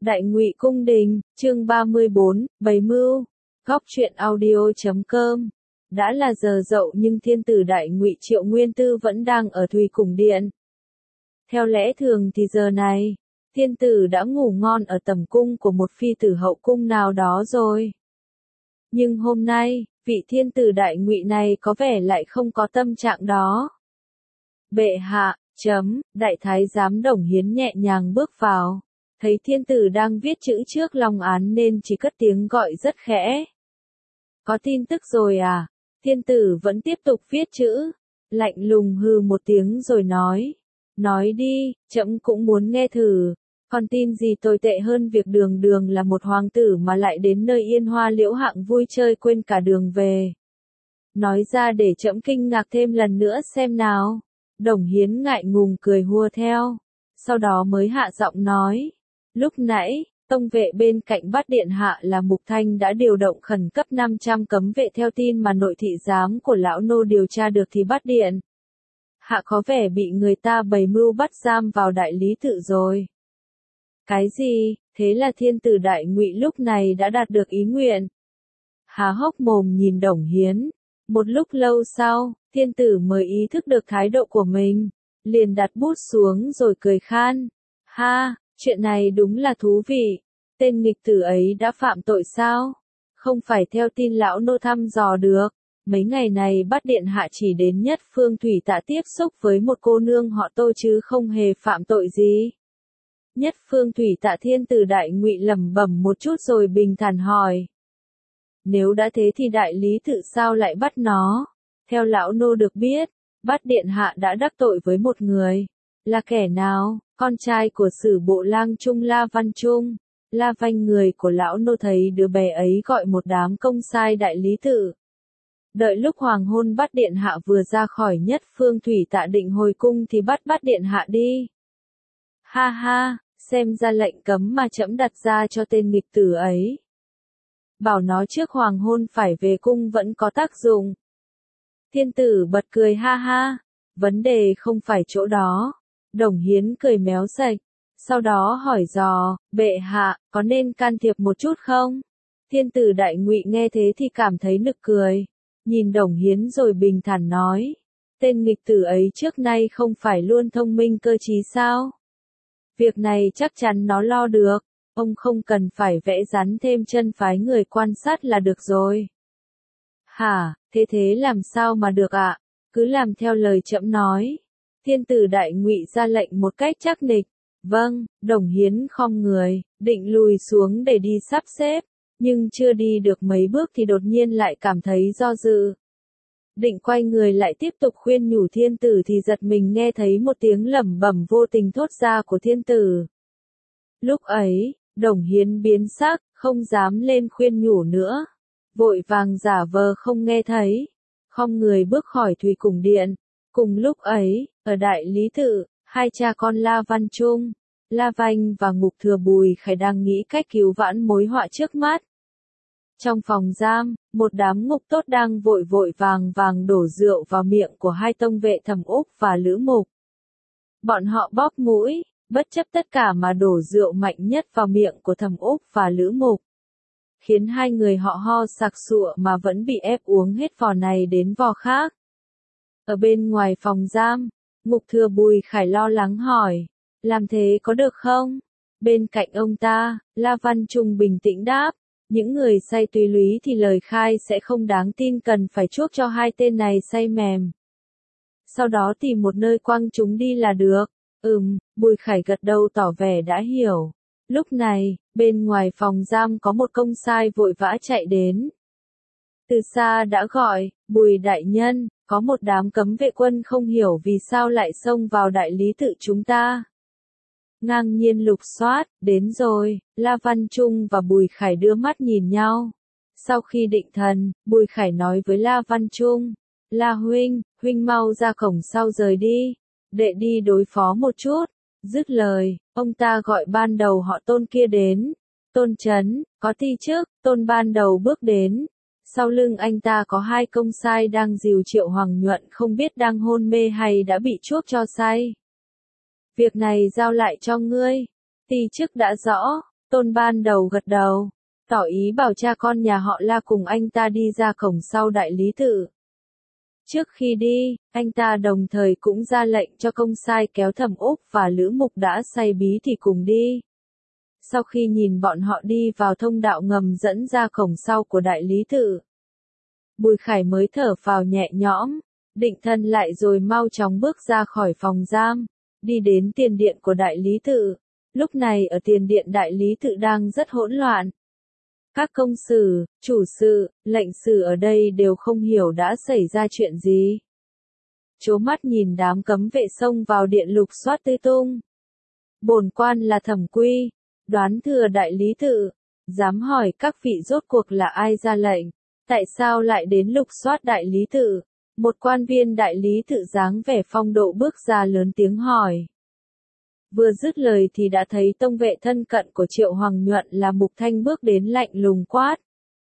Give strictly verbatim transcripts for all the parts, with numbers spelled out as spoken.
Đại Ngụy Cung Đình, chương ba mươi bốn, Bày Mưu. Góc truyện audio chấm com. Đã là giờ dậu nhưng thiên tử Đại Ngụy Triệu Nguyên Tư vẫn đang ở Thùy Cùng Điện. Theo lẽ thường thì giờ này, thiên tử đã ngủ ngon ở tầm cung của một phi tử hậu cung nào đó rồi. Nhưng hôm nay, vị thiên tử Đại Ngụy này có vẻ lại không có tâm trạng đó. Bệ hạ, chấm, đại thái giám Đồng Hiến nhẹ nhàng bước vào. Thấy thiên tử đang viết chữ trước long án nên chỉ cất tiếng gọi rất khẽ. Có tin tức rồi à? Thiên tử vẫn tiếp tục viết chữ. Lạnh lùng hừ một tiếng rồi nói. Nói đi, trẫm cũng muốn nghe thử. Còn tin gì tồi tệ hơn việc đường đường là một hoàng tử mà lại đến nơi yên hoa liễu hạng vui chơi quên cả đường về. Nói ra để trẫm kinh ngạc thêm lần nữa xem nào. Đồng Hiến ngại ngùng cười hùa theo. Sau đó mới hạ giọng nói. Lúc nãy, tông vệ bên cạnh Bát Điện Hạ là Mục Thanh đã điều động khẩn cấp năm trăm cấm vệ theo tin mà nội thị giám của lão nô điều tra được thì Bát Điện Hạ có vẻ bị người ta bày mưu bắt giam vào đại lý tự rồi. Cái gì? Thế là thiên tử Đại Ngụy lúc này đã đạt được ý nguyện. Há hốc mồm nhìn Đồng Hiến. Một lúc lâu sau, thiên tử mới ý thức được thái độ của mình, liền đặt bút xuống rồi cười khan. Ha! Chuyện này đúng là thú vị. Tên nghịch tử ấy đã phạm tội sao? Không phải theo tin lão nô thăm dò được. Mấy ngày này Bát Điện Hạ chỉ đến Nhất Phương Thủy Tạ tiếp xúc với một cô nương họ Tô chứ không hề phạm tội gì. Nhất Phương Thủy Tạ thiên tử Đại Ngụy lẩm bẩm một chút rồi bình thản hỏi. Nếu đã thế thì đại lý tự sao lại bắt nó? Theo lão nô được biết, Bát Điện Hạ đã đắc tội với một người. Là kẻ nào? Con trai của Sử Bộ Lang Trung La Văn Trung. La Vanh người của lão nô thấy đứa bé ấy gọi một đám công sai đại lý tự. Đợi lúc hoàng hôn Bát Điện Hạ vừa ra khỏi Nhất Phương Thủy Tạ định hồi cung thì bắt Bát Điện Hạ đi. Ha ha, xem ra lệnh cấm mà trẫm đặt ra cho tên nghịch tử ấy. Bảo nó trước hoàng hôn phải về cung vẫn có tác dụng. Thiên tử bật cười ha ha, vấn đề không phải chỗ đó. Đồng Hiến cười méo sạch, sau đó hỏi dò, bệ hạ, có nên can thiệp một chút không? Thiên tử Đại Ngụy nghe thế thì cảm thấy nực cười, nhìn Đồng Hiến rồi bình thản nói, tên nghịch tử ấy trước nay không phải luôn thông minh cơ trí sao? Việc này chắc chắn nó lo được, ông không cần phải vẽ rắn thêm chân phái người quan sát là được rồi. Hả, thế thế làm sao mà được ạ? Cứ làm theo lời trẫm nói. Thiên tử Đại Ngụy ra lệnh một cách chắc nịch. Vâng, Đồng Hiến khom người, định lùi xuống để đi sắp xếp, nhưng chưa đi được mấy bước thì đột nhiên lại cảm thấy do dự. Định quay người lại tiếp tục khuyên nhủ thiên tử thì giật mình nghe thấy một tiếng lẩm bẩm vô tình thốt ra của thiên tử. Lúc ấy, Đồng Hiến biến sắc, không dám lên khuyên nhủ nữa. Vội vàng giả vờ không nghe thấy, khom người bước khỏi Thùy Cùng Điện. Cùng lúc ấy, ở đại lý tự, hai cha con La Văn Trung, La Vanh và Ngục Thừa Bùi Khải đang nghĩ cách cứu vãn mối họa trước mắt. Trong phòng giam, một đám ngục tốt đang vội vội vàng vàng đổ rượu vào miệng của hai tông vệ Thẩm Úc và Lữ Mục. Bọn họ bóp mũi, bất chấp tất cả mà đổ rượu mạnh nhất vào miệng của Thẩm Úc và Lữ Mục. Khiến hai người họ ho sặc sụa mà vẫn bị ép uống hết vò này đến vò khác. Ở bên ngoài phòng giam, Ngục Thừa Bùi Khải lo lắng hỏi, làm thế có được không? Bên cạnh ông ta, La Văn Trung bình tĩnh đáp, những người say túy lý thì lời khai sẽ không đáng tin, cần phải chuốc cho hai tên này say mềm. Sau đó tìm một nơi quăng chúng đi là được. Ừm, Bùi Khải gật đầu tỏ vẻ đã hiểu. Lúc này, bên ngoài phòng giam có một công sai vội vã chạy đến. Từ xa đã gọi, Bùi đại nhân, có một đám cấm vệ quân không hiểu vì sao lại xông vào đại lý tự chúng ta. Ngang nhiên lục soát, đến rồi, La Văn Trung và Bùi Khải đưa mắt nhìn nhau. Sau khi định thần, Bùi Khải nói với La Văn Trung, La huynh, huynh mau ra cổng sau rời đi, đệ đi đối phó một chút. Dứt lời, ông ta gọi ban đầu họ Tôn kia đến. Tôn Chấn, có ti trước, Tôn ban đầu bước đến. Sau lưng anh ta có hai công sai đang dìu Triệu Hoàng Nhuận không biết đang hôn mê hay đã bị chuốc cho say. Việc này giao lại cho ngươi. Ti chức đã rõ, Tôn ban đầu gật đầu, tỏ ý bảo cha con nhà họ La cùng anh ta đi ra cổng sau đại lý tự. Trước khi đi, anh ta đồng thời cũng ra lệnh cho công sai kéo Thẩm Úc và Lữ Mục đã say bí thì cùng đi. Sau khi nhìn bọn họ đi vào thông đạo ngầm dẫn ra cổng sau của đại lý tự, Bùi Khải mới thở phào nhẹ nhõm, định thần lại rồi mau chóng bước ra khỏi phòng giam, đi đến tiền điện của đại lý tự. Lúc này ở tiền điện đại lý tự đang rất hỗn loạn. Các công sử, chủ sự, lệnh sử ở đây đều không hiểu đã xảy ra chuyện gì. Chố mắt nhìn đám cấm vệ xông vào điện lục soát tươi tung. Bổn quan là Thẩm Quy, đoán thừa đại lý tự, dám hỏi các vị rốt cuộc là ai ra lệnh, tại sao lại đến lục soát đại lý tự? Một quan viên đại lý tự dáng vẻ phong độ bước ra lớn tiếng hỏi. Vừa dứt lời thì đã thấy tông vệ thân cận của Triệu Hoàng Nhuận là Mục Thanh bước đến lạnh lùng quát.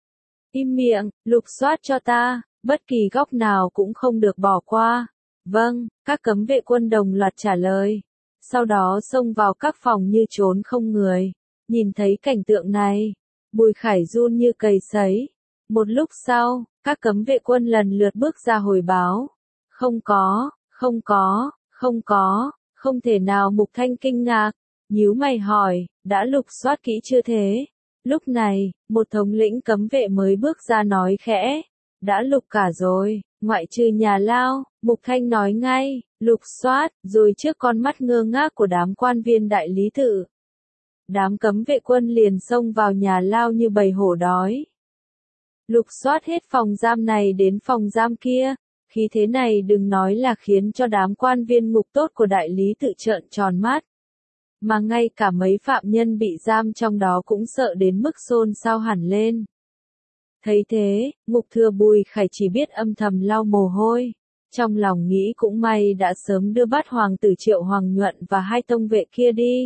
Im miệng, lục soát cho ta, bất kỳ góc nào cũng không được bỏ qua. Vâng, các cấm vệ quân đồng loạt trả lời. Sau đó xông vào các phòng như trốn không người. Nhìn thấy cảnh tượng này, Bùi Khải run như cầy sấy. Một lúc sau, các cấm vệ quân lần lượt bước ra hồi báo. Không có, không có, không có, không thể nào. Mục Thanh kinh ngạc, nhíu mày hỏi, đã lục soát kỹ chưa thế? Lúc này, một thống lĩnh cấm vệ mới bước ra nói khẽ, đã lục cả rồi, ngoại trừ nhà Lao. Mục Thanh nói ngay, lục soát, rồi trước con mắt ngơ ngác của đám quan viên đại lý tự. Đám cấm vệ quân liền xông vào nhà Lao như bầy hổ đói. Lục soát hết phòng giam này đến phòng giam kia, khí thế này đừng nói là khiến cho đám quan viên ngục tốt của đại lý tự trợn tròn mắt. Mà ngay cả mấy phạm nhân bị giam trong đó cũng sợ đến mức xôn xao hẳn lên. Thấy thế, ngục thừa Bùi Khải chỉ biết âm thầm lau mồ hôi. Trong lòng nghĩ cũng may đã sớm đưa bát hoàng tử Triệu Hoàng Nhuận và hai tông vệ kia đi.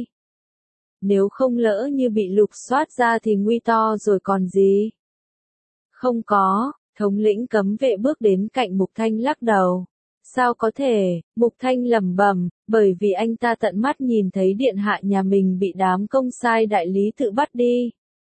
Nếu không lỡ như bị lục soát ra thì nguy to rồi còn gì. Không có, thống lĩnh cấm vệ bước đến cạnh Mục Thanh lắc đầu. Sao có thể, Mục Thanh lẩm bẩm, bởi vì anh ta tận mắt nhìn thấy điện hạ nhà mình bị đám công sai đại lý tự bắt đi.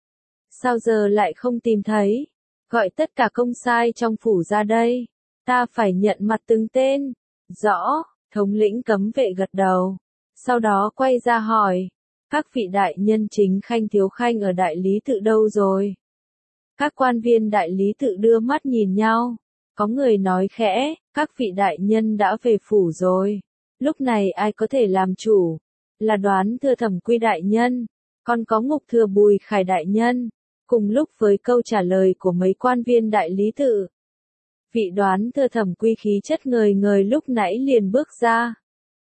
Sao giờ lại không tìm thấy? Gọi tất cả công sai trong phủ ra đây. Ta phải nhận mặt từng tên. Rõ, thống lĩnh cấm vệ gật đầu. Sau đó quay ra hỏi. Các vị đại nhân chính khanh thiếu khanh ở đại lý tự đâu rồi? Các quan viên đại lý tự đưa mắt nhìn nhau. Có người nói khẽ, các vị đại nhân đã về phủ rồi. Lúc này ai có thể làm chủ? Là Đoán Thừa Thẩm Quy đại nhân. Còn có Ngục Thừa Bùi Khải đại nhân. Cùng lúc với câu trả lời của mấy quan viên đại lý tự, vị Đoán Thừa Thẩm Quy khí chất ngời ngời lúc nãy liền bước ra.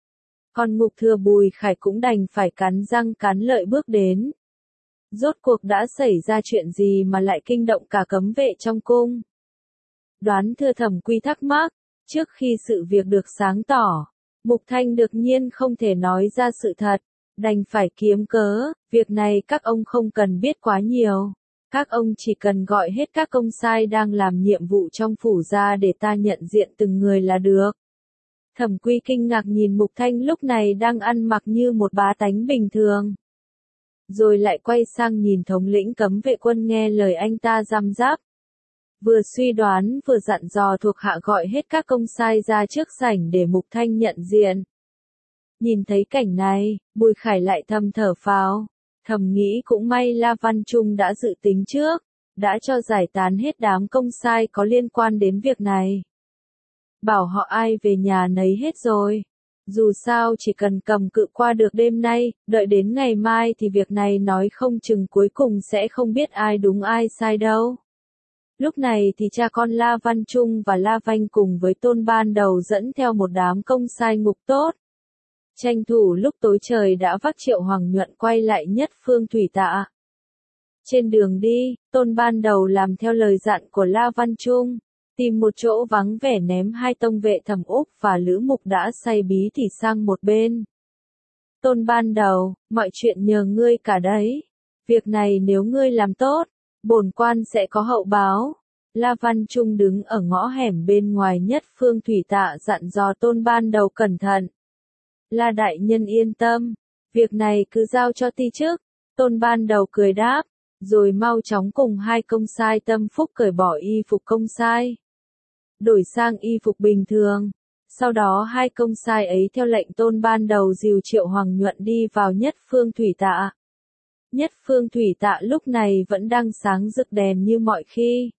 Còn Ngục Thừa Bùi Khải cũng đành phải cắn răng cắn lợi bước đến. Rốt cuộc đã xảy ra chuyện gì mà lại kinh động cả cấm vệ trong cung? Đoán Thừa Thẩm Quy thắc mắc, trước khi sự việc được sáng tỏ, Mục Thanh đương nhiên không thể nói ra sự thật, đành phải kiếm cớ, việc này các ông không cần biết quá nhiều. Các ông chỉ cần gọi hết các công sai đang làm nhiệm vụ trong phủ ra để ta nhận diện từng người là được. Thẩm Quy kinh ngạc nhìn Mục Thanh lúc này đang ăn mặc như một bá tánh bình thường. Rồi lại quay sang nhìn thống lĩnh cấm vệ quân nghe lời anh ta răm rắp. Vừa suy đoán vừa dặn dò thuộc hạ gọi hết các công sai ra trước sảnh để Mục Thanh nhận diện. Nhìn thấy cảnh này, Bùi Khải lại thầm thở phào. Thầm nghĩ cũng may La Văn Trung đã dự tính trước, đã cho giải tán hết đám công sai có liên quan đến việc này. Bảo họ ai về nhà nấy hết rồi. Dù sao chỉ cần cầm cự qua được đêm nay, đợi đến ngày mai thì việc này nói không chừng cuối cùng sẽ không biết ai đúng ai sai đâu. Lúc này thì cha con La Văn Trung và La Vanh cùng với Tôn ban đầu dẫn theo một đám công sai ngục tốt. Tranh thủ lúc tối trời đã vác Triệu Hoàng Nhuận quay lại Nhất Phương Thủy Tạ. Trên đường đi, Tôn ban đầu làm theo lời dặn của La Văn Trung, tìm một chỗ vắng vẻ ném hai tông vệ Thẩm Úc và Lữ Mục đã say bí thì sang một bên. Tôn ban đầu, mọi chuyện nhờ ngươi cả đấy. Việc này nếu ngươi làm tốt, bổn quan sẽ có hậu báo. La Văn Trung đứng ở ngõ hẻm bên ngoài Nhất Phương Thủy Tạ dặn dò Tôn ban đầu cẩn thận. La đại nhân yên tâm, việc này cứ giao cho ti chức, Tôn Ban Đầu cười đáp, rồi mau chóng cùng hai công sai tâm phúc cởi bỏ y phục công sai, đổi sang y phục bình thường. Sau đó hai công sai ấy theo lệnh Tôn Ban Đầu dìu Triệu Hoàng Nhuận đi vào Nhất Phương Thủy Tạ. Nhất Phương Thủy Tạ lúc này vẫn đang sáng rực đèn như mọi khi.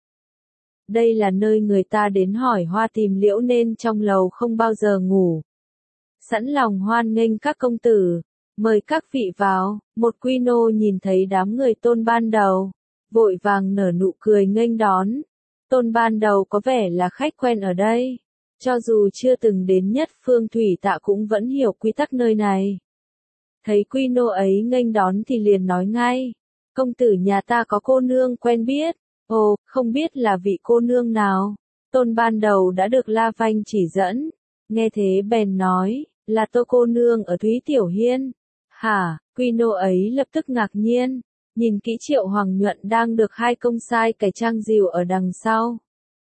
Đây là nơi người ta đến hỏi hoa tìm liễu nên trong lầu không bao giờ ngủ. Sẵn lòng hoan nghênh các công tử, mời các vị vào. Một quy nô nhìn thấy đám người Tôn Ban Đầu, vội vàng nở nụ cười nghênh đón. Tôn Ban Đầu có vẻ là khách quen ở đây, cho dù chưa từng đến Nhất Phương Thủy Tạ cũng vẫn hiểu quy tắc nơi này. Thấy quy nô ấy nghênh đón thì liền nói ngay, công tử nhà ta có cô nương quen biết. Ồ, không biết là vị cô nương nào. Tôn Ban Đầu đã được La Vanh chỉ dẫn, nghe thế bèn nói, là Tô cô nương ở Thúy Tiểu Hiên. Hả, quy nô ấy lập tức ngạc nhiên, nhìn kỹ Triệu Hoàng Nhuận đang được hai công sai cải trang dìu ở đằng sau.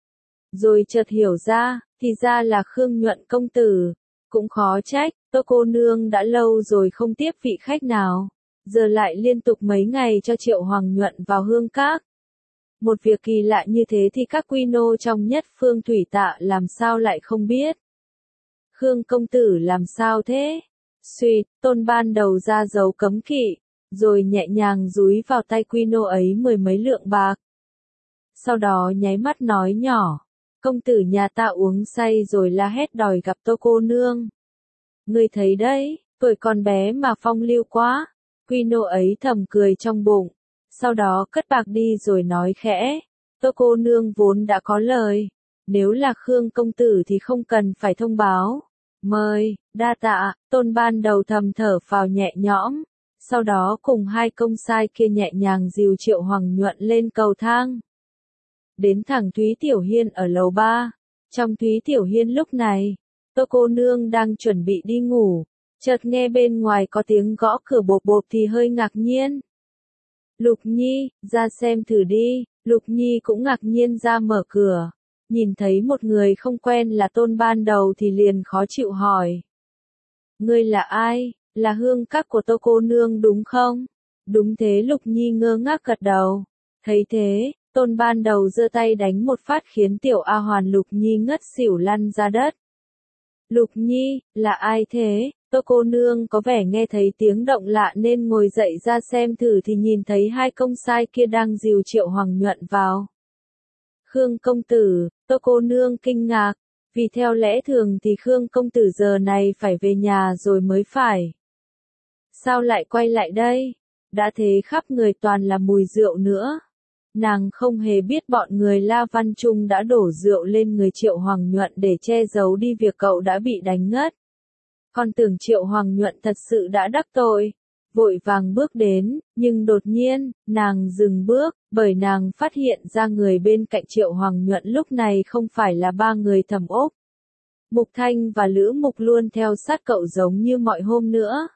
Rồi chợt hiểu ra, thì ra là Khương Nhuận công tử. Cũng khó trách, Tô cô nương đã lâu rồi không tiếp vị khách nào, giờ lại liên tục mấy ngày cho Triệu Hoàng Nhuận vào hương các. Một việc kỳ lạ như thế thì các quy nô trong Nhất Phương Thủy Tạ làm sao lại không biết. Khương công tử làm sao thế? Suýt, Tôn Ban Đầu ra dấu cấm kỵ, rồi nhẹ nhàng dúi vào tay quy nô ấy mười mấy lượng bạc. Sau đó nháy mắt nói nhỏ, công tử nhà ta uống say rồi la hét đòi gặp Tô cô nương. Ngươi thấy đấy, tuổi còn bé mà phong lưu quá. Quy nô ấy thầm cười trong bụng, sau đó cất bạc đi rồi nói khẽ, Tô cô nương vốn đã có lời, nếu là Khương công tử thì không cần phải thông báo. Mời, đa tạ. Tôn Ban Đầu thầm thở phào nhẹ nhõm, sau đó cùng hai công sai kia nhẹ nhàng dìu Triệu Hoàng Nhuận lên cầu thang. Đến thẳng Thúy Tiểu Hiên ở lầu ba. Trong Thúy Tiểu Hiên lúc này, Tô cô nương đang chuẩn bị đi ngủ, chợt nghe bên ngoài có tiếng gõ cửa bộp bộp thì hơi ngạc nhiên. Lục Nhi, ra xem thử đi. Lục Nhi cũng ngạc nhiên ra mở cửa, nhìn thấy một người không quen là Tôn Ban Đầu thì liền khó chịu hỏi. Ngươi là ai? Là hương các của Tô cô nương đúng không? Đúng thế. Lục Nhi ngơ ngác gật đầu. Thấy thế, Tôn Ban Đầu giơ tay đánh một phát khiến tiểu A Hoàn Lục Nhi ngất xỉu lăn ra đất. Lục Nhi, là ai thế? Tô cô nương có vẻ nghe thấy tiếng động lạ nên ngồi dậy ra xem thử thì nhìn thấy hai công sai kia đang dìu Triệu Hoàng Nhuận vào. Khương công tử. Tô cô nương kinh ngạc, vì theo lẽ thường thì Khương công tử giờ này phải về nhà rồi mới phải. Sao lại quay lại đây? Đã thế khắp người toàn là mùi rượu nữa. Nàng không hề biết bọn người La Văn Trung đã đổ rượu lên người Triệu Hoàng Nhuận để che giấu đi việc cậu đã bị đánh ngất. Còn tưởng Triệu Hoàng Nhuận thật sự đã đắc tội, vội vàng bước đến, nhưng đột nhiên, nàng dừng bước, bởi nàng phát hiện ra người bên cạnh Triệu Hoàng Nhuận lúc này không phải là ba người Thẩm Ốc, Mục Thanh và Lữ Mục luôn theo sát cậu giống như mọi hôm nữa.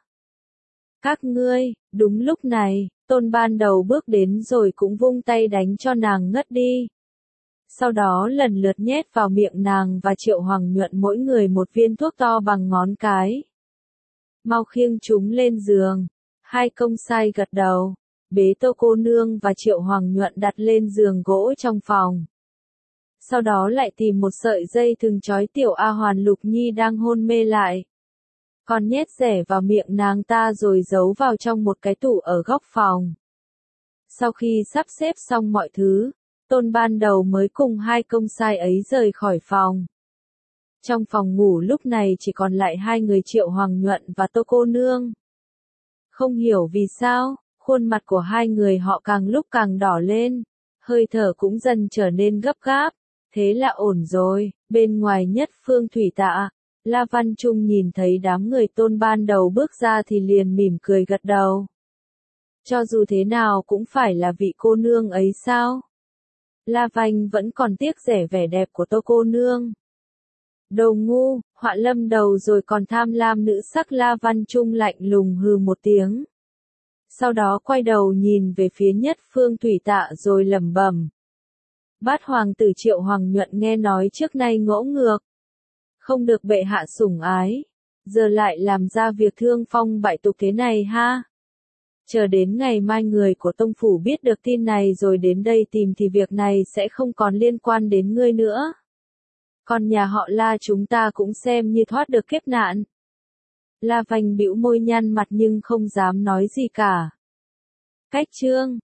Các ngươi. Đúng lúc này, Tôn Ban Đầu bước đến rồi cũng vung tay đánh cho nàng ngất đi. Sau đó lần lượt nhét vào miệng nàng và Triệu Hoàng Nhuận mỗi người một viên thuốc to bằng ngón cái. Mau khiêng chúng lên giường. Hai công sai gật đầu, bế Tô cô nương và Triệu Hoàng Nhuận đặt lên giường gỗ trong phòng. Sau đó lại tìm một sợi dây thừng trói tiểu A Hoàn Lục Nhi đang hôn mê lại. Còn nhét rẻ vào miệng nàng ta rồi giấu vào trong một cái tủ ở góc phòng. Sau khi sắp xếp xong mọi thứ, Tôn Ban Đầu mới cùng hai công sai ấy rời khỏi phòng. Trong phòng ngủ lúc này chỉ còn lại hai người Triệu Hoàng Nhuận và Tô cô nương. Không hiểu vì sao, khuôn mặt của hai người họ càng lúc càng đỏ lên, hơi thở cũng dần trở nên gấp gáp. Thế là ổn rồi. Bên ngoài Nhất Phương Thủy Tạ, La Văn Trung nhìn thấy đám người Tôn Ban Đầu bước ra thì liền mỉm cười gật đầu. Cho dù thế nào cũng phải là vị cô nương ấy sao? La Vanh vẫn còn tiếc rẻ vẻ đẹp của Tô cô nương. Đồ ngu, họa lâm đầu rồi còn tham lam nữ sắc. La Văn Trung lạnh lùng hừ một tiếng. Sau đó quay đầu nhìn về phía Nhất Phương Thủy Tạ rồi lẩm bẩm. Bát hoàng tử Triệu Hoàng Nhuận nghe nói trước nay ngỗ ngược, không được bệ hạ sủng ái, giờ lại làm ra việc thương phong bại tục thế này ha. Chờ đến ngày mai người của tông phủ biết được tin này rồi đến đây tìm thì việc này sẽ không còn liên quan đến ngươi nữa. Còn nhà họ La chúng ta cũng xem như thoát được kiếp nạn. La Vành bĩu môi nhăn mặt nhưng không dám nói gì cả. Cách chương